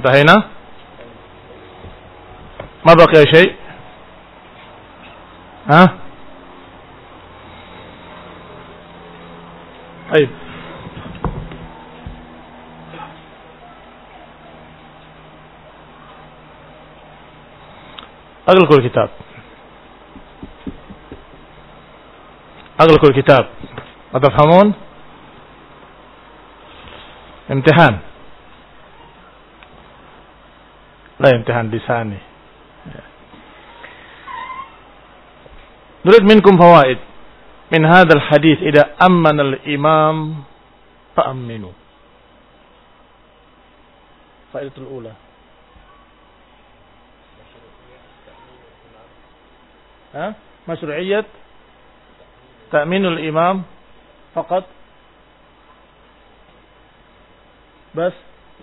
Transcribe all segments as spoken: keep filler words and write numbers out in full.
انتهينا. ما بقي شيء؟ ها؟ طيب. أغلقوا الكتاب. أغلقوا الكتاب. أتفهمون؟ امتحان. لا امتحان لساني. نريد منكم فوائد من هذا الحديث. إذا أمن الإمام فأمنوا. فائدة الأولى ها؟ مشروعية تأمين الإمام فقط بس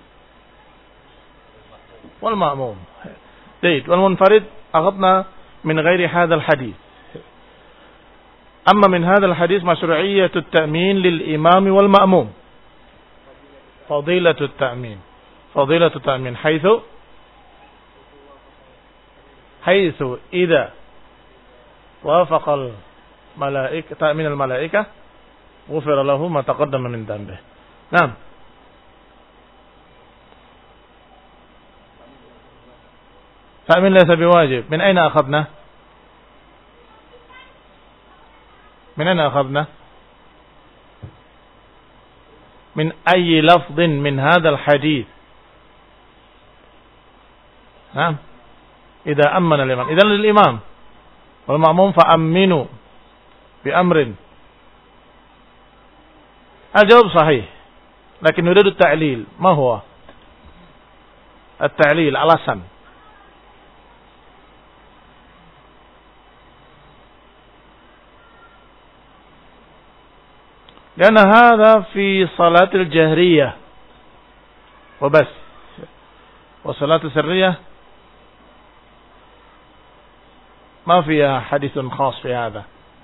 والمأموم. جيد. والمنفرد أخذنا من غير هذا الحديث. أما من هذا الحديث مشروعية التأمين للإمام والمأموم. فضيلة التأمين. فضيلة التأمين حيث حيث إذا وافق الملائكة تأمين الملائكة غفر له ما تقدم من ذنبه. نعم. تأمين ليس بواجب. من أين أخذنا؟ من أين أخذنا؟ من أي لفظ من هذا الحديث؟ نعم. إذا أمن الإمام. إذن للإمام والمأموم فأمنوا بأمر. الجواب صحيح، لكن نريد التعليل. ما هو التعليل؟ alasan. لأن هذا في صلاة الجهرية وبس، وصلاة السرية ما فيها حديث خاص في هذا.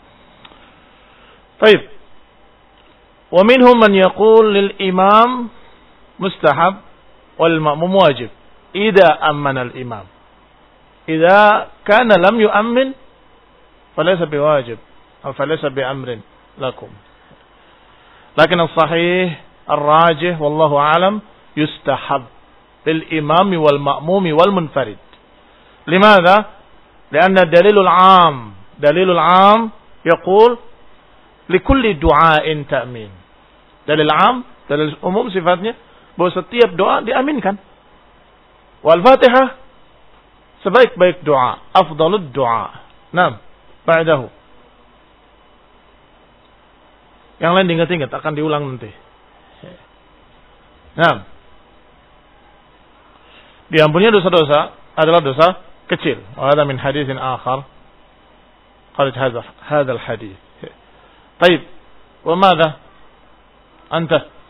طيب. ومنهم من يقول للإمام مستحب والمأموم واجب إذا أمن الإمام. إذا كان لم يؤمن فليس بواجب أو فليس بأمر لكم. لكن الصحيح الراجح والله أعلم يستحب للإمام والمأموم والمنفرد. لماذا؟ لأن الدليل العام دليل العام يقول لكل دعاء تأمين. Dalil am, dalil umum sifatnya bahwa setiap doa diaminkan. Wal Fatihah sebaik-baik doa, afdalud doa. Naam, ba'dahu. Yang lain diingat-ingat akan diulang nanti. Naam. Diampuninya dosa-dosa adalah dosa kecil. Wa hadha min haditsin akhar. Qalat hadha hadha al-hadits. طيب. وماذا أنت؟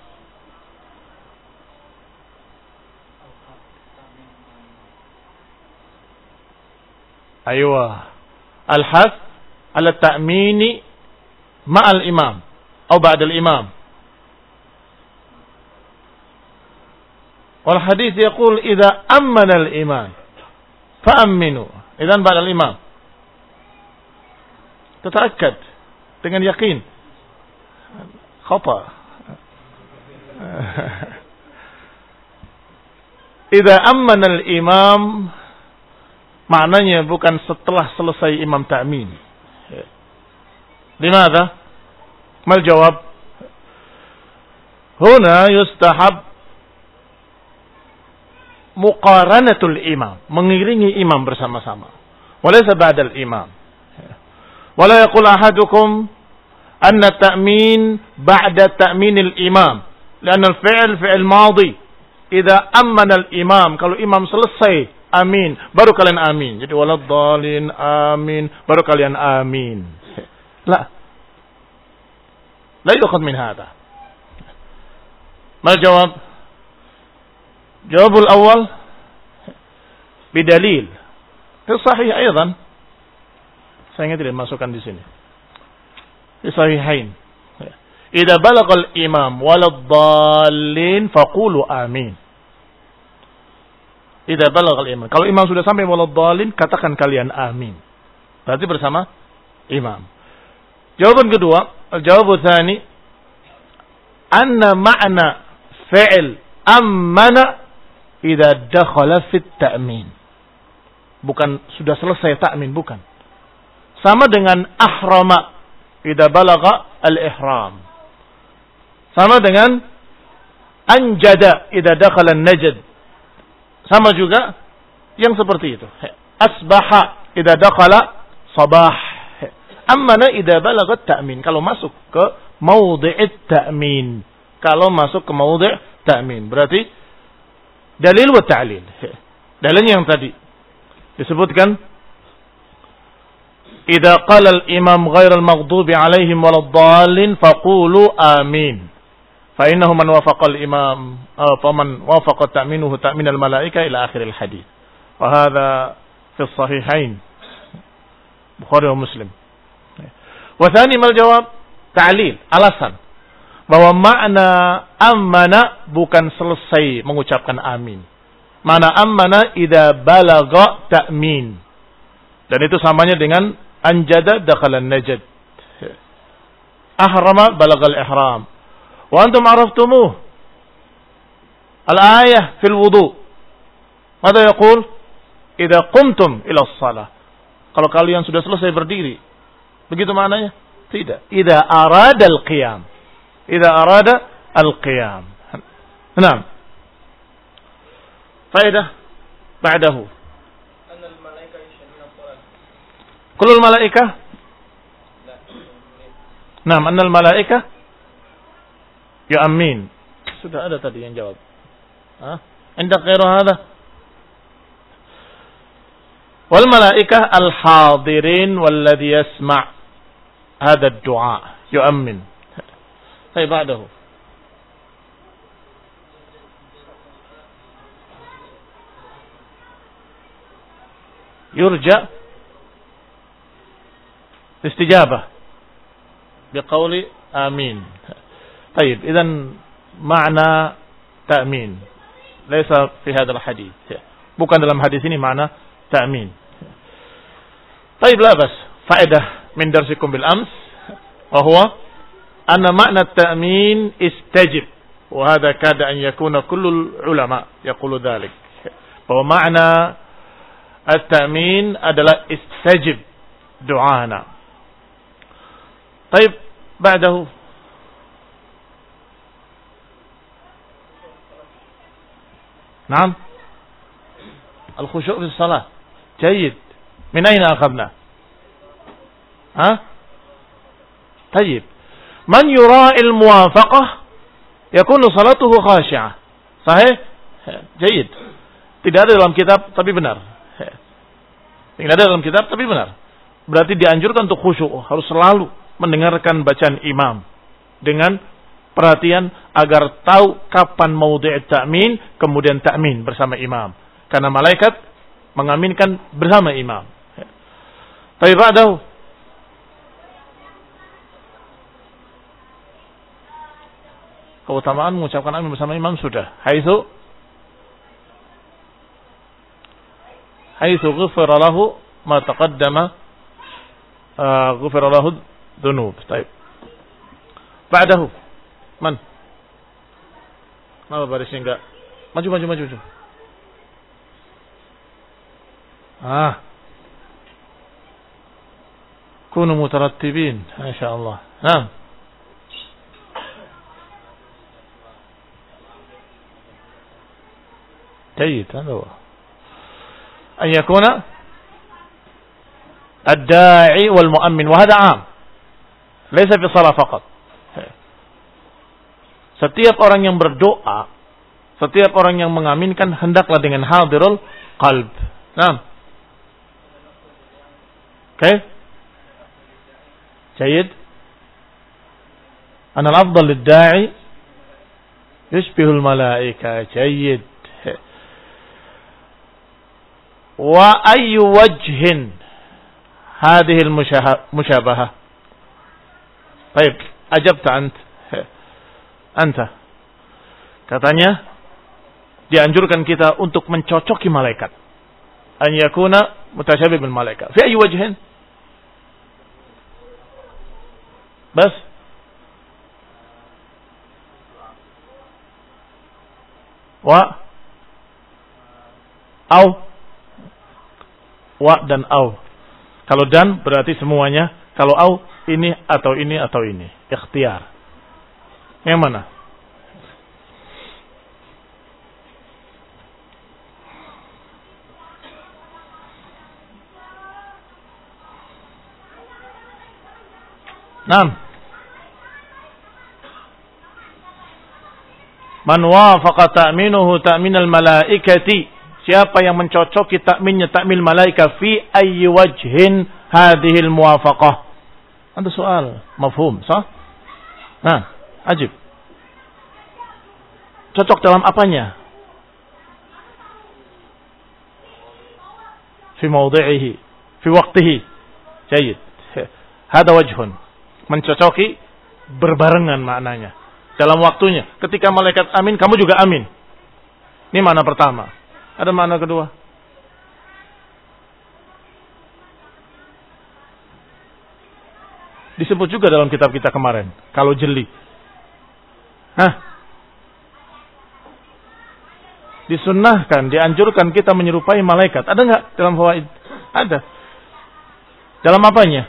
أيوة. الحث على التأمين مع الإمام أو بعد الإمام. والحديث يقول إذا أمن الإمام فأمنوا. إذن بعد الإمام. تتأكد dengan yakin. Khata. Idza ammana al-imam maknanya bukan setelah selesai imam ta'min. Limadha? Mal jawab? Huna yustahab muqaranatul imam, mengiringi imam bersama-sama. Walaysa ba'da al-imam. Wala yaqul ahadukum anna ta'min ba'da ta'min al-imam. Karena al-fi'l fi'l madhi. Idza ammana al-imam, kalau imam selesai amin, baru kalian amin. Jadi waladhdallin amin, baru kalian amin. La. La yukhad min hadha. Ma jawab? Jawabul awal bidalil. Itu sahih aidan. Saya ingat tidak masukkan di sini. Di sahihain. Idza balagal imam waladdallin faqulu amin. idza balagha al-imam. Kalau imam sudah sampai waladhdallin, katakan kalian amin. Berarti bersama imam. Jawaban kedua, al-jawab tsani, anna ma'na fi'l ammana idza dakhala fit ta'min. Bukan sudah selesai ta'min, bukan. Sama dengan ahrama idza balagha al-ihram. Sama dengan anjada idza dakhala an-najd. Sama juga yang seperti itu. Asbaha idza dakhala sabah. Ammana idza balagha at-ta'min. Kalau masuk ke maudhi'it ta'min. Kalau masuk ke maudhi' ta'min. Berarti dalil wa ta'lil. Dalilnya yang tadi disebutkan, idza qala al-imam ghairal maghdubi 'alaihim waladdallin faqulu amin. Fa innahu man wafaqa al-imam fa man wafaqa ta'minuhu ta'min al-malaika ila akhir al-hadits. Wa hadha fi as-sahihain Bukhari wa Muslim. Wa tsani mal jawab, ta'lil, alasan bahwa makna ammana bukan selesai mengucapkan amin. Mana ammana idza balagha ta'min. Dan itu samanya dengan anjada dakhala an-najd. Ahrama balagha al-ihram. Wa antum araftumuh. Al-ayah fil wudu. Mada yaqul? Idza qumtum ila as-shalah. Kalau kalian sudah selesai berdiri. Begitu maknanya? Tidak. Idza arada al-qiyam. Idza arada al-qiyam. Naam. Faedah ba'dahu. Annal malaika yashhaduna shalat. Kullul malaika? Naam, annal malaika ya amin. Sudah ada tadi yang jawab. Hah? Indak ghairu hadha? Wal malaika al-hadirin walladhi yasma' hadha ad-du'a yu'ammin. Baik, ba'dahu. يرجى استجابة بقول آمين. طيب إذن معنى تأمين ليس في هذا الحديث. bukan dalam hadis ini makna ta'min. طيب لا بس فائدة من درسكم بالأمس وهو أن معنى التأمين استجب وهذا كاد أن يكون كل العلماء يقول ذلك. bahwa makna at-ta'min adalah istajib du'ana. Baik, ba'dahu. Naam. Al-khusyu' fi shalah. Jayyid. Min ayna akhadna? Ha? Tayyib. Man yura'i al-muwafaqah yakunu salatuhu khashi'ah. Sahih? Jayyid. Tidak ada dalam kitab tapi benar. Tidak ada dalam kitab tapi benar. Berarti dianjurkan untuk khusyuk, harus selalu mendengarkan bacaan imam dengan perhatian agar tahu kapan maudhi' ta'min, kemudian ta'min bersama imam. Karena malaikat mengaminkan bersama imam. Tapi ba'dahu keutamaan mengucapkan amin bersama imam sudah. Haitsu haitsu ghufira lahu ma taqaddama ghufira lahu dzunub. Baik. Ba'dahu man? Kenapa barisnya enggak? Maju maju maju maju. Ah. Kunu mutarattibin, insyaallah. Naam. جيد هذا هو أن يكون الداعي والمؤمن وهذا عام ليس في صلاة فقط. Setiap orang yang berdoa, setiap orang yang mengaminkan hendaklah dengan hadirul qalb. Naam. Oke. جيد. أن الأفضل للداعي يشبه الملائكة. جيد. وأي وجه هذه المشابهة؟ طيب أجبت أنت أنت katanya dianjurkan kita untuk mencocoki malaikat. An yakuna mutasyabih bil malaikat. Fi ayyi wajhin? Bas. Wa au. Wa dan au. Kalau dan berarti semuanya. Kalau au ini atau ini atau ini. Ikhtiar. Yang mana? Naam. Man wafaqa ta'minuhu ta'minal malaikati. Siapa yang mencocoki takminnya takmil malaika fi ayyi wajhin hadhil muwafaqah. Ada soal, mafhum, sah? Nah, ajib. Cocok dalam apanya? Fi mawdi'ihi, fi waqtihi. Jayid. Hada wajhun. Mencocoki berbarengan maknanya. Dalam waktunya. Ketika malaikat amin, kamu juga amin. Ini makna pertama. Ada makna kedua. Disebut juga dalam kitab kita kemarin. Kalau jeli. Hah? Disunnahkan, dianjurkan kita menyerupai malaikat. Ada enggak dalam fawaid? Ada. Dalam apanya?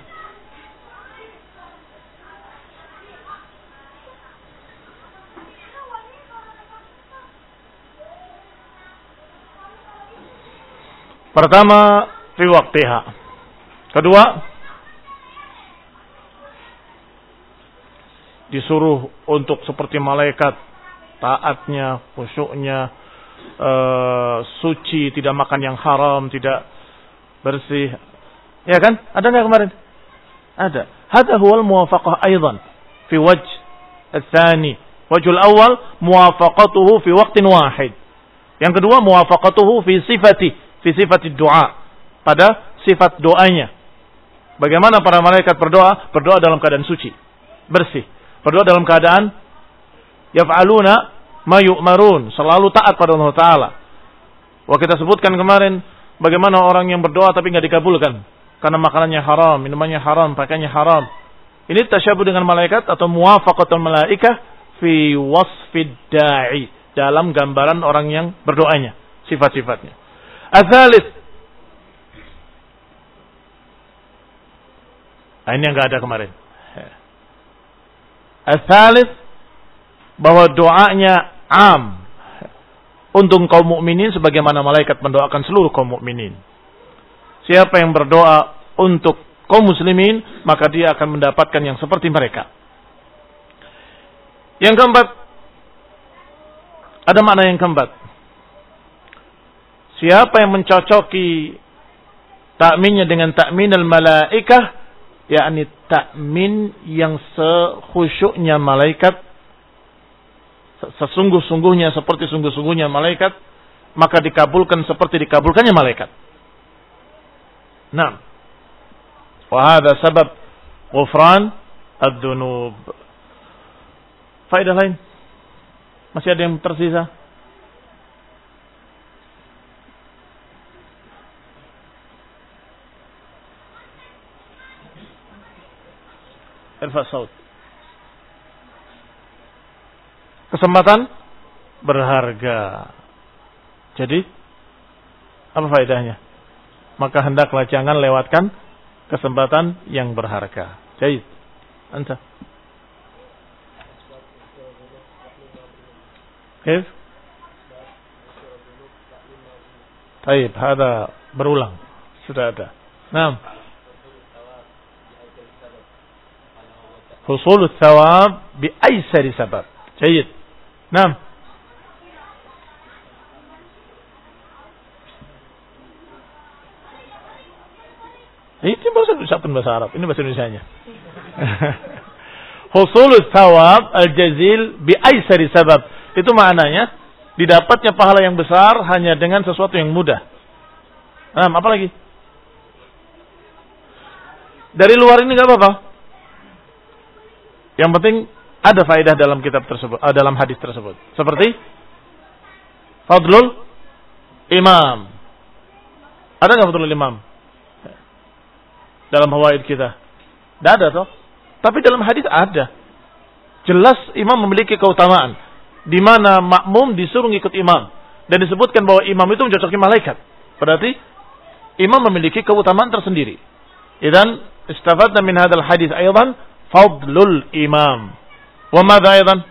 Pertama, fi waqtiha. Kedua, disuruh untuk seperti malaikat, taatnya, khusyuknya, uh, suci, tidak makan yang haram, tidak bersih. Ya kan? Ada enggak kemarin? Ada. Hadha huwal muwafaqah aidan fi wajh al-thani. Wajhul awal muwafaqatuhu fi waqtin wahid. Yang kedua muwafaqatuhu fi sifati fi sifat doa, pada sifat doanya. Bagaimana para malaikat berdoa? Berdoa dalam keadaan suci, bersih. Berdoa dalam keadaan yaf'aluna ma yu'marun, selalu taat pada Allah Ta'ala. Wah, kita sebutkan kemarin bagaimana orang yang berdoa tapi enggak dikabulkan karena makanannya haram, minumannya haram, pakaiannya haram. Ini tasyabuh dengan malaikat atau muwafaqatul malaikah fi wasfid da'i, dalam gambaran orang yang berdoanya, sifat-sifatnya. Al-thalith. Nah, ini yang enggak ada kemarin. Al-thalith, bahwa doanya am untuk kaum mukminin sebagaimana malaikat mendoakan seluruh kaum mukminin. Siapa yang berdoa untuk kaum muslimin, maka dia akan mendapatkan yang seperti mereka. Yang keempat, ada makna yang keempat. Siapa yang mencocoki takminnya dengan takmin al-malaikah, yakni takmin yang sekhusyuknya malaikat, sesungguh-sungguhnya seperti sungguh-sungguhnya malaikat, maka dikabulkan seperti dikabulkannya malaikat. Nah, wa hadha sabab ghufran ad-dunub. Faedah lain? Masih ada yang tersisa? Irfa saut. Kesempatan berharga. Jadi apa faedahnya? Maka hendaklah jangan lewatkan kesempatan yang berharga. Jadi, anta. Kif? Baik, ada berulang. Sudah ada. Naam. Husul thawab bi aisari sabab. Baik. Naam. Ini bahasa ucapan bahasa Arab. Ini bahasa Indonesianya. Husulul thawab al-jazil bi aisari sabab. Itu maknanya didapatnya pahala yang besar hanya dengan sesuatu yang mudah. Nah, apa lagi? Dari luar ini enggak apa-apa. Yang penting ada faedah dalam kitab tersebut, dalam hadis tersebut. Seperti Fadlul imam. Ada nggak fadlul imam dalam hawaid kita? Tidak ada toh. Tapi dalam hadis ada. Jelas imam memiliki keutamaan. Di mana makmum disuruh ikut imam. Dan disebutkan bahwa imam itu mencocoki malaikat. Berarti imam memiliki keutamaan tersendiri. Idzan istafadna min hadzal hadis aidan fadlul imam. Wa madza aidan?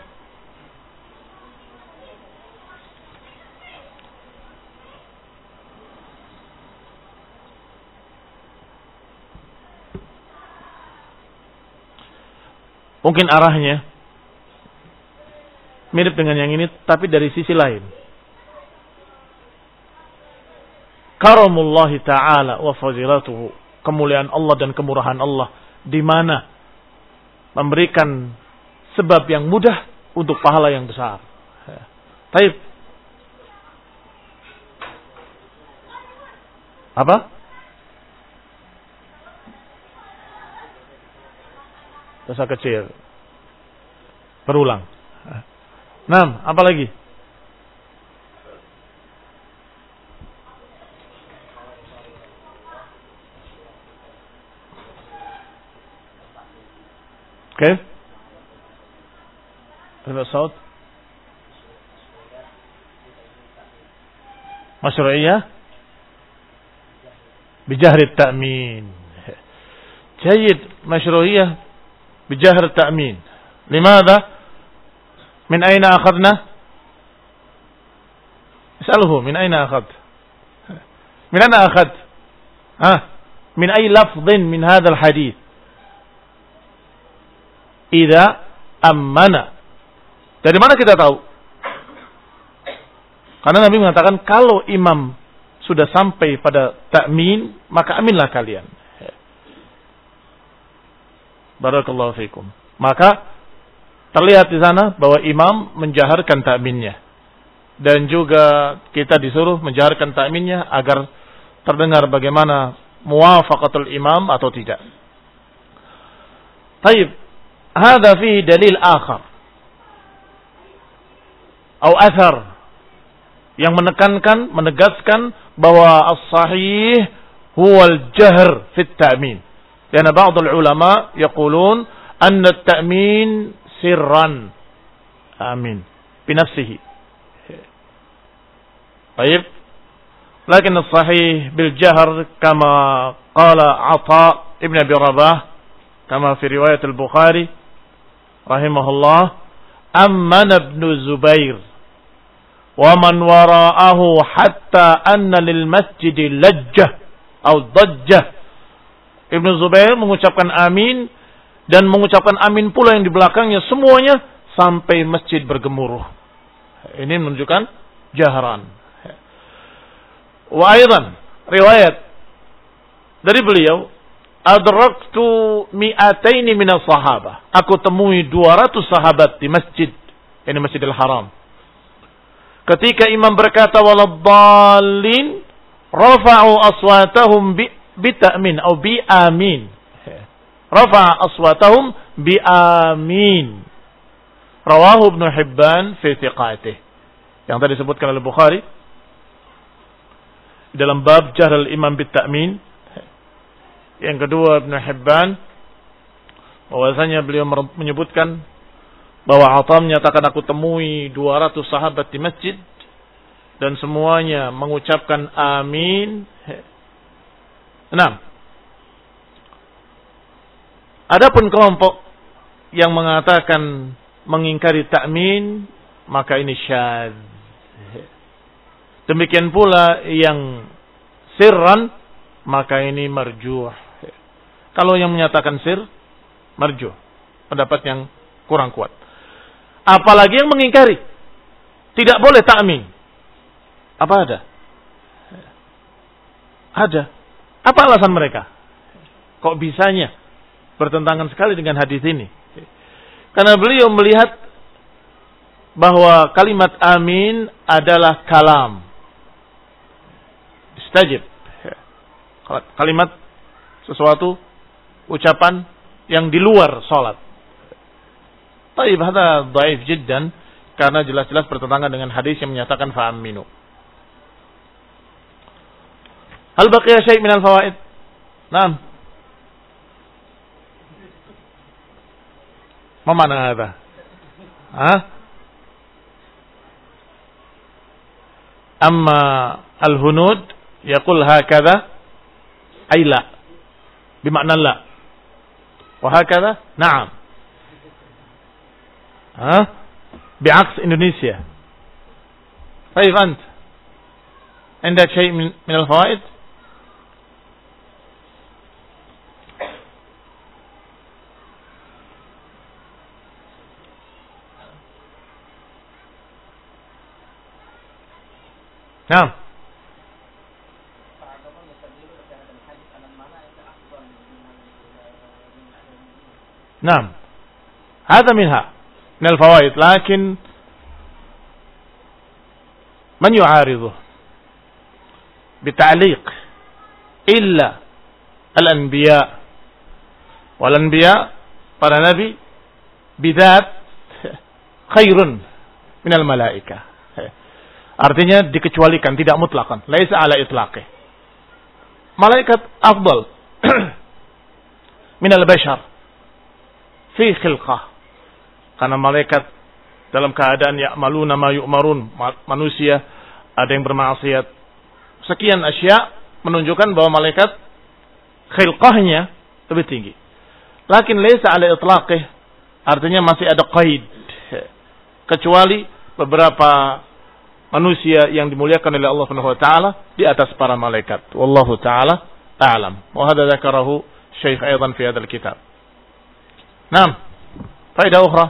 Mungkin arahnya mirip dengan yang ini, tapi dari sisi lain. Karamullahi ta'ala wa fadilatuhu. Kemuliaan Allah dan kemurahan Allah. Di mana memberikan sebab yang mudah untuk pahala yang besar. Baik. Apa? Dosa kecil. Berulang. Nah, apa lagi? Oke. Terima saud. Masyru'iyah bijahri ta'min. Jayyid, masyru'iyah bijahri ta'min. Limadha? Min aina akhadna? Is'aluhu, min aina akhad? Min aina akhad? Ha? Min ay lafdhin min hadzal hadith? Idza ammana. Dari mana kita tahu? Karena Nabi mengatakan kalau imam sudah sampai pada ta'min, maka aminlah kalian. Barakallahu fikum. Maka terlihat di sana bahwa imam menjaharkan ta'minnya. Dan juga kita disuruh menjaharkan ta'minnya agar terdengar bagaimana muwafaqatul imam atau tidak. Taib. Hada fihi dalil akhar. Atau athar. Yang menekankan, menegaskan bahwa as-sahih huwal jahr fit ta'min. Karena ba'dul ulama yaqulun anna at-ta'min sirran. Amin. Binafsihi. Baik. Lakin as-sahih bil jahr kama qala Atha ibn Abi Rabah kama fi riwayat al-Bukhari rahimahullah ammana ibn Zubair wa man wara'ahu hatta anna lil masjid lajjah atau dajjah. Ibn Zubair mengucapkan amin dan mengucapkan amin pula yang di belakangnya semuanya sampai masjid bergemuruh. Ini menunjukkan jahran. Wa aidan riwayat dari beliau, adraktu mi'ataini minas sahabah. Aku temui dua ratus sahabat di masjid, ini Masjidil Haram. Ketika imam berkata waladdallin, rafa'u aswatahum bi bita'min atau bi amin. Rafa'a aswatahum bi amin. Rawahu Ibnu Hibban fi thiqatih. Yang tadi disebutkan oleh Bukhari dalam bab jahr al-imam bit ta'min. Yang kedua Ibnu Hibban bahwasanya beliau menyebutkan bahwa Atha menyatakan aku temui dua ratus sahabat di masjid dan semuanya mengucapkan amin. Nah, adapun kelompok yang mengatakan mengingkari ta'min, maka ini syadz. Demikian pula yang sirran, maka ini marjuh. Kalau yang menyatakan sir, marjuh. Pendapat yang kurang kuat. Apalagi yang mengingkari. Tidak boleh ta'min. Apa ada? Ada. Apa alasan mereka? Kok bisanya bertentangan sekali dengan hadis ini? Karena beliau melihat bahwa kalimat amin adalah kalam. Istajib. Kalimat sesuatu, ucapan yang di luar salat. Taib, hada dhaif jiddan. karena jelas-jelas bertentangan dengan hadis yang menyatakan fa'aminu. Hal baqiya syai' minal fawaid? Naam. Ma ma'na hadha? Ha? Amma al-hunud yaqul hakadha ay la. Bima'na la. Wa hakadha na'am. Ha? Bi'aks Indonesia. Baik, ant. عندك شيء من من الفوائد؟ نعم. نعم. هذا منها من الفوائد، لكن من يعارضه بتعليق إلا الأنبياء، والأنبياء para nabi bidat khairun minal malaika. Artinya dikecualikan, tidak mutlakan. Laisa ala itlaqih. Malaikat afdal minal bashar fi khilqah. Karena malaikat dalam keadaan ya'maluna ma yu'marun, manusia ada yang bermaksiat. Sekian asya menunjukkan bahwa malaikat khilqahnya lebih tinggi. Lakin laisa ala itlaqih, artinya masih ada qaid. Kecuali beberapa manusia yang dimuliakan oleh Allah Subhanahu wa taala di atas para malaikat. Wallahu taala a'lam. Wa hadza dzakarahu Syekh aidan fi hadzal kitab. Naam. Faedah ukhra.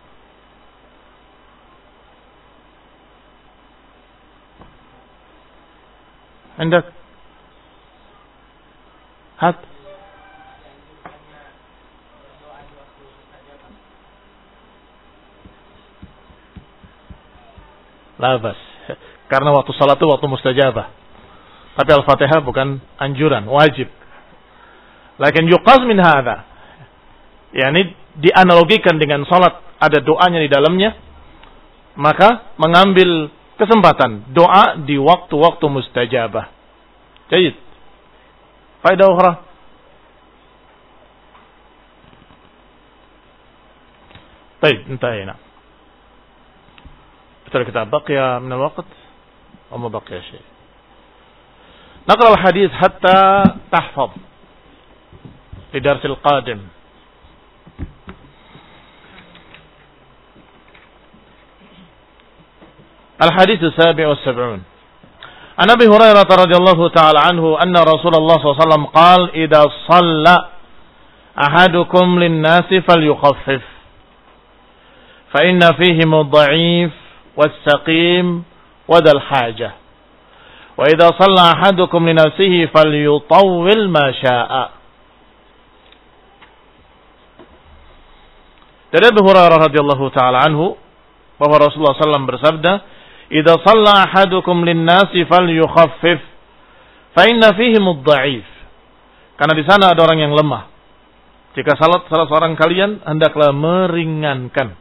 عندك هات لا بس karena waktu salat itu waktu mustajabah. Tapi Al-Fatihah bukan anjuran, wajib. Lakin yuqaz min hadza, yakni dianalogikan dengan salat, ada doanya di dalamnya, maka mengambil kesempatan doa di waktu-waktu mustajabah. Baik. Faedah ukhra. Baik, انتهينا. Betul kita baqiya min al-waqt atau ma baqiya syai'. نقرأ الحديث حتى تحفظ لدرس القادم. الحديث السابع والسبعون عن أبي هريرة رضي الله تعالى عنه أن رسول الله صلى الله عليه وسلم قال إذا صلى أحدكم للناس فليخفف فإن فيهم الضعيف والسقيم وذا الحاجة وإذا صلى أحدكم لنفسه فليطول ما شاء. Dari Abu Hurairah radhiyallahu taala anhu bahwa Rasulullah sallallahu alaihi wasallam bersabda, "Idza shalla ahadukum lin-nasi falyukhaffif, fa inna fihim ad-dha'if." Karena di sana ada orang yang lemah. Jika salat salah seorang kalian, hendaklah meringankan.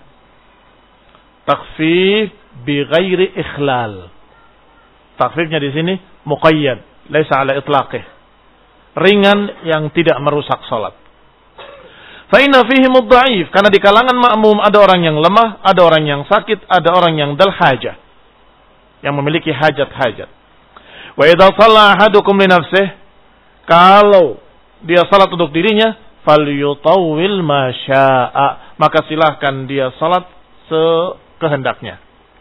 Takhfif bi ghairi ikhlal. Takhfifnya di sini muqayyad, laisa ala itlaqih. Ringan yang tidak merusak salat. Fa inna fihim ad-dha'if, karena di kalangan makmum ada orang yang lemah, ada orang yang sakit, ada orang yang dal hajah, yang memiliki hajat-hajat. Wa idza shalla ahadukum li nafsihi, kalau dia salat untuk dirinya, falyutawwil ma syaa, maka silahkan dia salat sekehendaknya.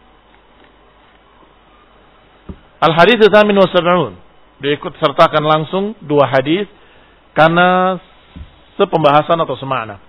Al-hadits tsamin wa sab'un, diikut sertakan langsung dua hadis karena sepembahasan atau semakna.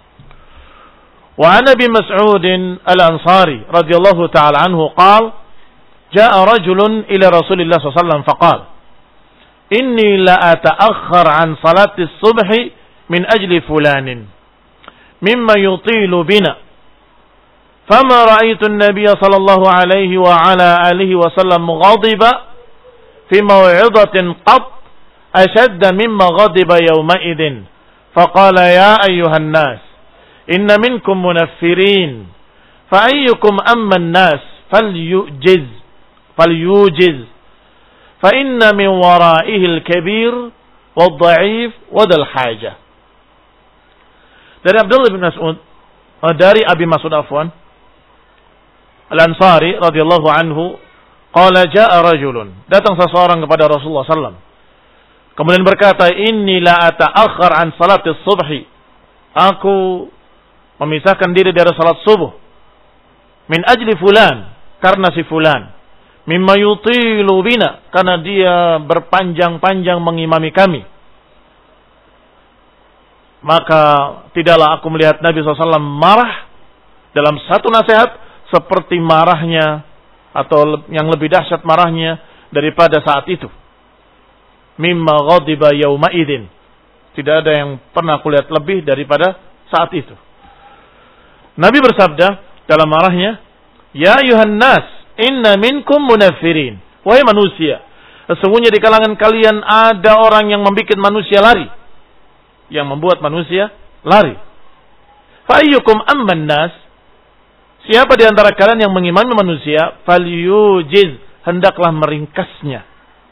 Wa an Abi Mas'ud Al-Ansari radhiyallahu ta'ala anhu qala jaa rajulun ila Rasulillah sallallahu alaihi wasallam faqala inni la ata'akhkhar an salati as-subhi min ajli fulanin mimma yutilu bina fama ra'aytu an-nabiy sallallahu alaihi wa ala alihi wa sallam ghadiba fi maw'izatin qat ashadda mimma ghadiba yawma idin. فقال يا أيها الناس إن منكم منفرين fa ayyukum amman nas falyujiz falyujiz fa inna min wara'ihi al-kabir wad-dha'if wa dal hajah. Dari Abdullah bin Mas'ud, dari Abi Mas'ud afwan, Al-Ansari radhiyallahu anhu, qala jaa rajulun, datang seseorang kepada Rasulullah sallallahu alaihi wasallam. Kemudian berkata, inni la ata'akhkhar an salatis subhi. Aku memisahkan diri dari salat subuh. Min ajli fulan, karena si fulan. Mimma yutilu bina, karena dia berpanjang-panjang mengimami kami. Maka tidaklah aku melihat Nabi shallallahu alaihi wasallam marah dalam satu nasihat seperti marahnya atau yang lebih dahsyat marahnya daripada saat itu. Mimma ghadiba yawma idzin. Tidak ada yang pernah aku lihat lebih daripada saat itu. Nabi bersabda dalam marahnya, ya ayuhan nas, inna minkum munaffirin. Wahai manusia, sesungguhnya di kalangan kalian ada orang yang membuat manusia lari. Yang membuat manusia lari. Fa ayyukum amman nas? Siapa di antara kalian yang mengimami manusia, falyujiz, hendaklah meringkasnya.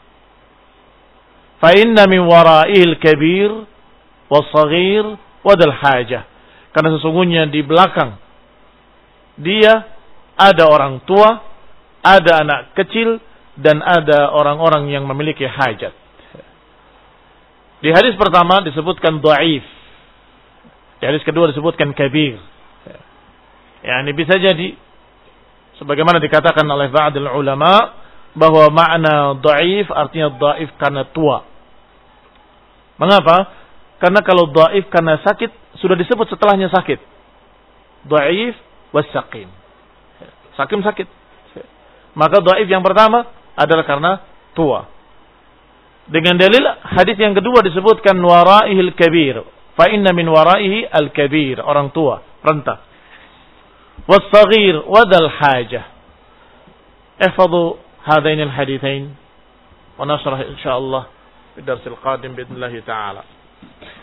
Fa inna min wara'il kabir was-saghir wa dal hajah. Karena sesungguhnya di belakang dia ada orang tua, ada anak kecil, dan ada orang-orang yang memiliki hajat. Di hadis pertama disebutkan dhaif. Di hadis kedua disebutkan kabir. Ya, ini bisa jadi sebagaimana dikatakan oleh ba'dul ulama bahwa makna dhaif artinya dhaif karena tua. Mengapa? Karena kalau dhaif karena sakit sudah disebut setelahnya sakit. Dhaif was-saqim. Sakim sakit. Maka dhaif yang pertama adalah karena tua. Dengan dalil hadis yang kedua disebutkan wara'ihil kabir. Fa inna min wara'ihi al-kabir, orang tua, renta. Was-saghir wa dal hajah. Ihfadhu hadain al-hadithain wa nasrah insyaallah fi ad-dars al-qadim باذن الله تعالى.